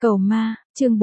Cầu ma, chương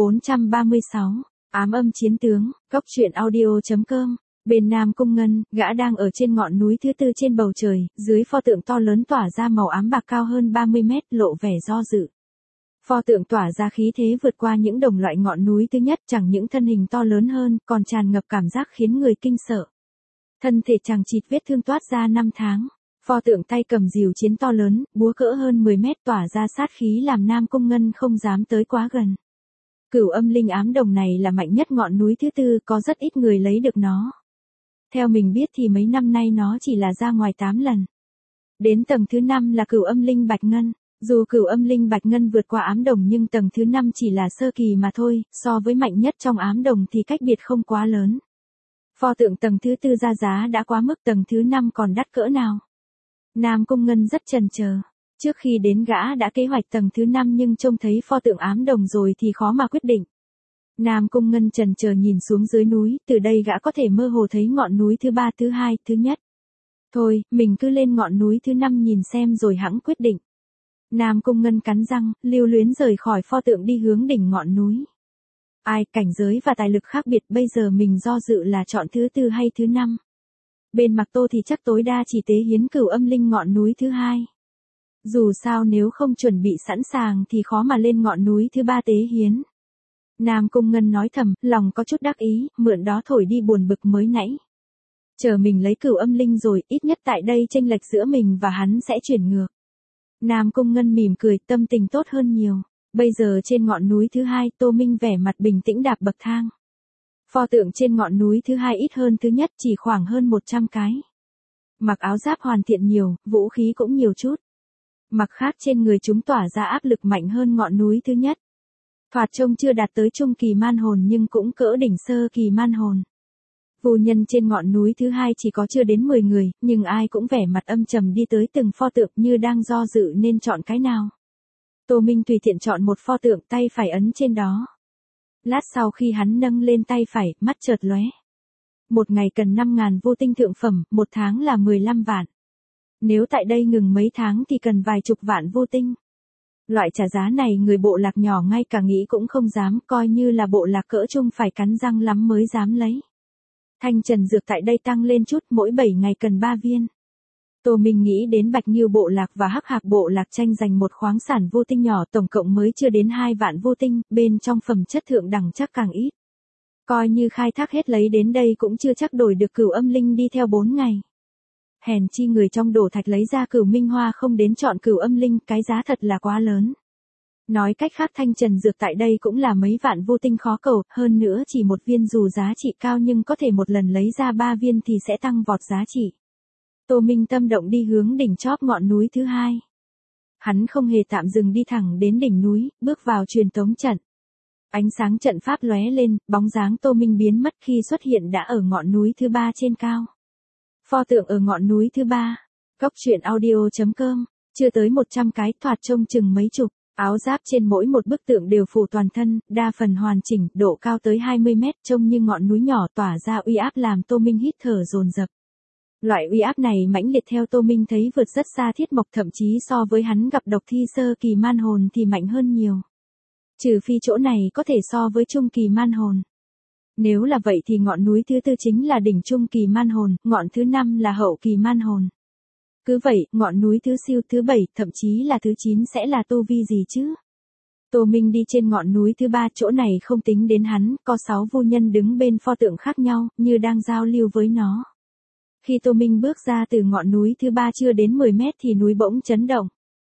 436, ám âm chiến tướng, góc truyện audio.com. Bên Nam Cung Ngân, gã đang ở trên ngọn núi thứ tư trên bầu trời, dưới pho tượng to lớn tỏa ra màu ám bạc cao hơn 30 mét, lộ vẻ do dự. Pho tượng tỏa ra khí thế vượt qua những đồng loại ngọn núi thứ nhất, chẳng những thân hình to lớn hơn, còn tràn ngập cảm giác khiến người kinh sợ. Thân thể chằng chịt vết thương toát ra 5 tháng. Pho tượng tay cầm rìu chiến to lớn, búa cỡ hơn 10 mét tỏa ra sát khí làm Nam Cung Ngân không dám tới quá gần. Cửu âm linh ám đồng này là mạnh nhất ngọn núi thứ tư, có rất ít người lấy được nó. Theo mình biết thì mấy năm nay nó chỉ là ra ngoài 8 lần. Đến tầng thứ 5 là cửu âm linh bạch ngân. Dù cửu âm linh bạch ngân vượt qua ám đồng nhưng tầng thứ 5 chỉ là sơ kỳ mà thôi, so với mạnh nhất trong ám đồng thì cách biệt không quá lớn. Pho tượng tầng thứ tư ra giá đã quá mức, tầng thứ 5 còn đắt cỡ nào. Nam Cung Ngân rất chần chờ. Trước khi đến gã đã kế hoạch tầng thứ 5 nhưng trông thấy pho tượng ám đồng rồi thì khó mà quyết định. Nam Cung Ngân chần chờ nhìn xuống dưới núi, từ đây gã có thể mơ hồ thấy ngọn núi thứ ba, thứ hai, thứ nhất. Thôi, mình cứ lên ngọn núi thứ 5 nhìn xem rồi hẵng quyết định. Nam Cung Ngân cắn răng, lưu luyến rời khỏi pho tượng đi hướng đỉnh ngọn núi. Ai, cảnh giới và tài lực khác biệt, bây giờ mình do dự là chọn thứ tư hay thứ 5. Bên Mạc Tô thì chắc tối đa chỉ tế hiến cửu âm linh ngọn núi thứ 2. Dù sao nếu không chuẩn bị sẵn sàng thì khó mà lên ngọn núi thứ 3 tế hiến. Nam Cung Ngân nói thầm, lòng có chút đắc ý, mượn đó thổi đi buồn bực mới nãy. Chờ mình lấy cửu âm linh rồi, ít nhất tại đây chênh lệch giữa mình và hắn sẽ chuyển ngược. Nam Cung Ngân mỉm cười, tâm tình tốt hơn nhiều. Bây giờ trên ngọn núi thứ 2, Tô Minh vẻ mặt bình tĩnh đạp bậc thang. Pho tượng trên ngọn núi thứ 2 ít hơn thứ nhất, chỉ khoảng hơn 100 cái. Mặc áo giáp hoàn thiện nhiều, vũ khí cũng nhiều chút. Mặc khác trên người chúng tỏa ra áp lực mạnh hơn ngọn núi thứ nhất. Thoạt trông chưa đạt tới trung kỳ man hồn nhưng cũng cỡ đỉnh sơ kỳ man hồn. Phu nhân trên ngọn núi thứ 2 chỉ có chưa đến 10 người, nhưng ai cũng vẻ mặt âm trầm đi tới từng pho tượng như đang do dự nên chọn cái nào. Tô Minh tùy tiện chọn một pho tượng, tay phải ấn trên đó. Lát sau khi hắn nâng lên tay phải, mắt chợt lóe. Một ngày cần 5.000 vô tinh thượng phẩm, một tháng là 15 vạn. Nếu tại đây ngừng mấy tháng thì cần vài chục vạn vô tinh. Loại trả giá này người bộ lạc nhỏ ngay cả nghĩ cũng không dám, coi như là bộ lạc cỡ trung phải cắn răng lắm mới dám lấy. Thanh trần dược tại đây tăng lên chút, mỗi 7 ngày cần 3 viên. Tô Minh nghĩ đến Bạch Nghiêu bộ lạc và Hắc Hạc bộ lạc tranh giành một khoáng sản vô tinh nhỏ, tổng cộng mới chưa đến 2 vạn vô tinh, bên trong phẩm chất thượng đẳng chắc càng ít. Coi như khai thác hết lấy đến đây cũng chưa chắc đổi được cửu âm linh đi theo 4 ngày. Hèn chi người trong đổ thạch lấy ra cửu minh hoa không đến chọn cửu âm linh, cái giá thật là quá lớn. Nói cách khác thanh trần dược tại đây cũng là mấy vạn vô tinh khó cầu, hơn nữa chỉ một viên dù giá trị cao nhưng có thể một lần lấy ra 3 viên thì sẽ tăng vọt giá trị. Tô Minh tâm động đi hướng đỉnh chóp ngọn núi thứ 2. Hắn không hề tạm dừng đi thẳng đến đỉnh núi, bước vào truyền tống trận. Ánh sáng trận pháp lóe lên, bóng dáng Tô Minh biến mất khi xuất hiện đã ở ngọn núi thứ 3 trên cao. Pho tượng ở ngọn núi thứ 3. Góc truyện audio.com. Chưa tới 100 cái, thoạt trông chừng mấy chục. Áo giáp trên mỗi một bức tượng đều phủ toàn thân, đa phần hoàn chỉnh, độ cao tới 20 mét, trông như ngọn núi nhỏ tỏa ra uy áp làm Tô Minh hít thở dồn dập. Loại uy áp này mãnh liệt theo Tô Minh thấy vượt rất xa Thiết Mộc, thậm chí so với hắn gặp độc thi sơ kỳ man hồn thì mạnh hơn nhiều. Trừ phi chỗ này có thể so với trung kỳ man hồn. Nếu là vậy thì ngọn núi thứ tư chính là đỉnh trung kỳ man hồn, ngọn thứ 5 là hậu kỳ man hồn. Cứ vậy, ngọn núi thứ siêu thứ 7, thậm chí là thứ 9 sẽ là tu vi gì chứ? Tô Minh đi trên ngọn núi thứ 3, chỗ này không tính đến hắn, có 6 vô nhân đứng bên pho tượng khác nhau, như đang giao lưu với nó. Khi Tô Minh bước ra từ ngọn núi thứ 3 chưa đến 10 mét thì núi bỗng chấn động.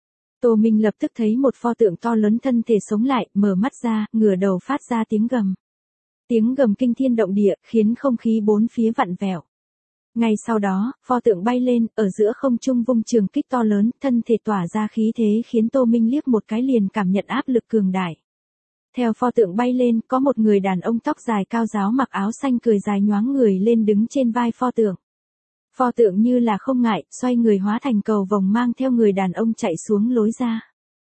Tô Minh lập tức thấy một pho tượng to lớn thân thể sống lại, mở mắt ra, ngửa đầu phát ra tiếng gầm. Tiếng gầm kinh thiên động địa, khiến không khí bốn phía vặn vẹo. Ngay sau đó, pho tượng bay lên, ở giữa không trung vung trường kích to lớn, thân thể tỏa ra khí thế khiến Tô Minh liếc một cái liền cảm nhận áp lực cường đại. Theo pho tượng bay lên, có một người đàn ông tóc dài cao ráo mặc áo xanh cười dài nhoáng người lên đứng trên vai pho tượng. Pho tượng như là không ngại, xoay người hóa thành cầu vồng mang theo người đàn ông chạy xuống lối ra.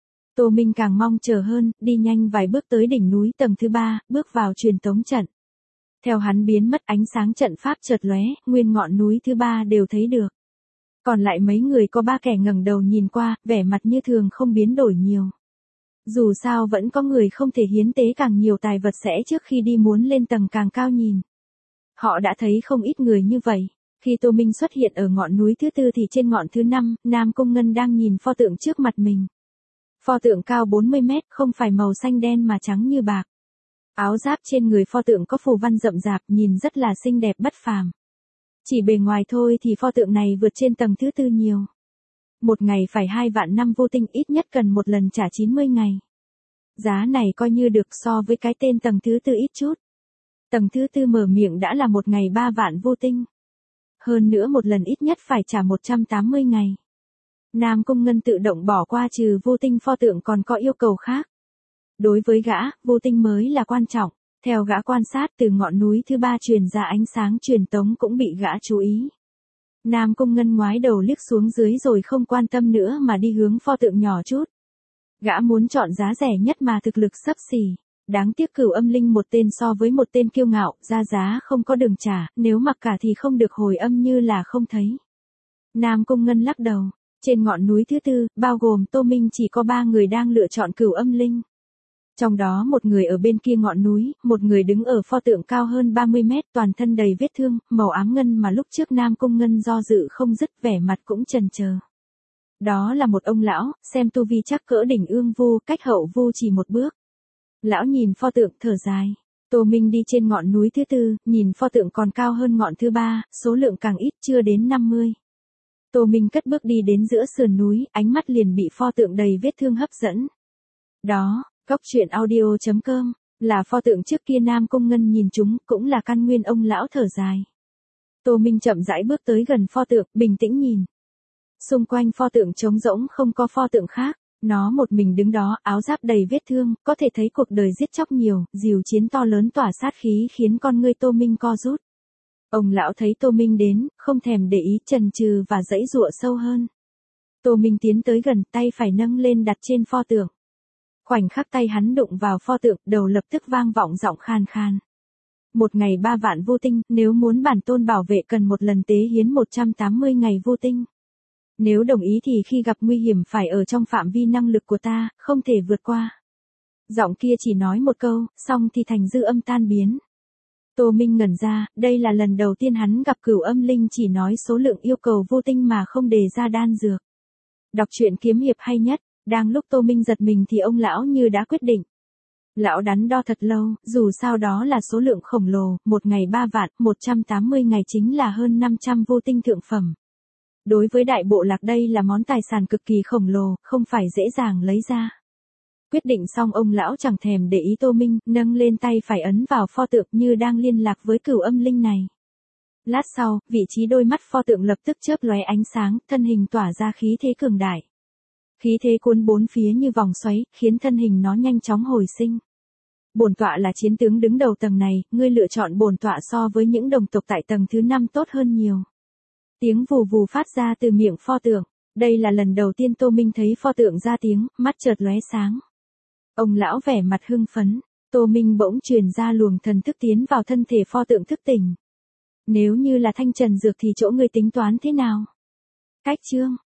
Tô Minh càng mong chờ hơn, đi nhanh vài bước tới đỉnh núi tầng thứ 3, bước vào truyền tống trận. Theo hắn biến mất ánh sáng trận pháp chợt lóe, nguyên ngọn núi thứ 3 đều thấy được. Còn lại mấy người có 3 kẻ ngẩng đầu nhìn qua, vẻ mặt như thường không biến đổi nhiều. Dù sao vẫn có người không thể hiến tế càng nhiều tài vật sẽ trước khi đi muốn lên tầng càng cao nhìn. Họ đã thấy không ít người như vậy. Khi Tô Minh xuất hiện ở ngọn núi thứ tư thì trên ngọn thứ 5, Nam Cung Ngân đang nhìn pho tượng trước mặt mình. Pho tượng cao 40 mét, không phải màu xanh đen mà trắng như bạc. Áo giáp trên người pho tượng có phù văn rậm rạp, nhìn rất là xinh đẹp bất phàm. Chỉ bề ngoài thôi thì pho tượng này vượt trên tầng thứ tư nhiều. Một ngày phải 2 vạn năm vô tinh, ít nhất cần một lần trả 90 ngày. Giá này coi như được so với cái tên tầng thứ tư ít chút. Tầng thứ tư mở miệng đã là một ngày 3 vạn vô tinh. Hơn nữa một lần ít nhất phải trả 180 ngày. Nam Cung Ngân tự động bỏ qua trừ vô tinh pho tượng còn có yêu cầu khác. Đối với gã, vô tinh mới là quan trọng. Theo gã quan sát từ ngọn núi thứ ba truyền ra ánh sáng truyền tống cũng bị gã chú ý. Nam Cung Ngân ngoái đầu liếc xuống dưới rồi không quan tâm nữa mà đi hướng pho tượng nhỏ chút. Gã muốn chọn giá rẻ nhất mà thực lực xấp xỉ. Đáng tiếc Cửu Âm Linh một tên so với một tên kiêu ngạo, ra giá không có đường trả, nếu mặc cả thì không được hồi âm như là không thấy. Nam Cung Ngân lắc đầu. Trên ngọn núi thứ tư, bao gồm Tô Minh chỉ có 3 người đang lựa chọn Cửu Âm Linh. Trong đó một người ở bên kia ngọn núi, một người đứng ở pho tượng cao hơn 30 mét, toàn thân đầy vết thương, màu ám ngân mà lúc trước Nam Cung Ngân do dự không dứt, vẻ mặt cũng chần chờ. Đó là một ông lão, xem tu vi chắc cỡ đỉnh ương vu, cách hậu vu chỉ một bước. Lão nhìn pho tượng thở dài. Tô Minh đi trên ngọn núi thứ tư, nhìn pho tượng còn cao hơn ngọn thứ ba, số lượng càng ít, chưa đến 50. Tô Minh cất bước đi đến giữa sườn núi, ánh mắt liền bị pho tượng đầy vết thương hấp dẫn. Đó, Cốc truyện audio.com, là pho tượng trước kia Nam Cung Ngân nhìn chúng, cũng là căn nguyên ông lão thở dài. Tô Minh chậm rãi bước tới gần pho tượng, bình tĩnh nhìn. Xung quanh pho tượng trống rỗng không có pho tượng khác, nó một mình đứng đó, áo giáp đầy vết thương, có thể thấy cuộc đời giết chóc nhiều, dìu chiến to lớn tỏa sát khí khiến con ngươi Tô Minh co rút. Ông lão thấy Tô Minh đến, không thèm để ý, chần chừ và giãy giụa sâu hơn. Tô Minh tiến tới gần, tay phải nâng lên đặt trên pho tượng. Khoảnh khắc tay hắn đụng vào pho tượng, đầu lập tức vang vọng giọng khan khan. Một ngày 3 vạn vô tinh, nếu muốn bản tôn bảo vệ cần một lần tế hiến 180 ngày vô tinh. Nếu đồng ý thì khi gặp nguy hiểm phải ở trong phạm vi năng lực của ta, không thể vượt qua. Giọng kia chỉ nói một câu, xong thì thành dư âm tan biến. Tô Minh ngẩn ra, đây là lần đầu tiên hắn gặp Cửu Âm Linh chỉ nói số lượng yêu cầu vô tinh mà không đề ra đan dược. Đọc truyện kiếm hiệp hay nhất, đang lúc Tô Minh giật mình thì ông lão như đã quyết định. Lão đắn đo thật lâu, dù sao đó là số lượng khổng lồ, một ngày 3 vạn, 180 ngày chính là hơn 500 vô tinh thượng phẩm. Đối với đại bộ lạc đây là món tài sản cực kỳ khổng lồ, không phải dễ dàng lấy ra. Quyết định xong ông lão chẳng thèm để ý Tô Minh, nâng lên tay phải ấn vào pho tượng như đang liên lạc với Cửu Âm Linh này. Lát sau, vị trí đôi mắt pho tượng lập tức chớp lóe ánh sáng, thân hình tỏa ra khí thế cường đại. Khí thế cuốn bốn phía như vòng xoáy, khiến thân hình nó nhanh chóng hồi sinh. Bổn tọa là chiến tướng đứng đầu tầng này, ngươi lựa chọn bổn tọa so với những đồng tộc tại tầng thứ 5 tốt hơn nhiều. Tiếng vù vù phát ra từ miệng pho tượng. Đây là lần đầu tiên Tô Minh thấy pho tượng ra tiếng, mắt chợt lóe sáng. Ông lão vẻ mặt hưng phấn. Tô Minh bỗng truyền ra luồng thần thức tiến vào thân thể pho tượng thức tỉnh. Nếu như là thanh trần dược thì chỗ ngươi tính toán thế nào? Cách chương.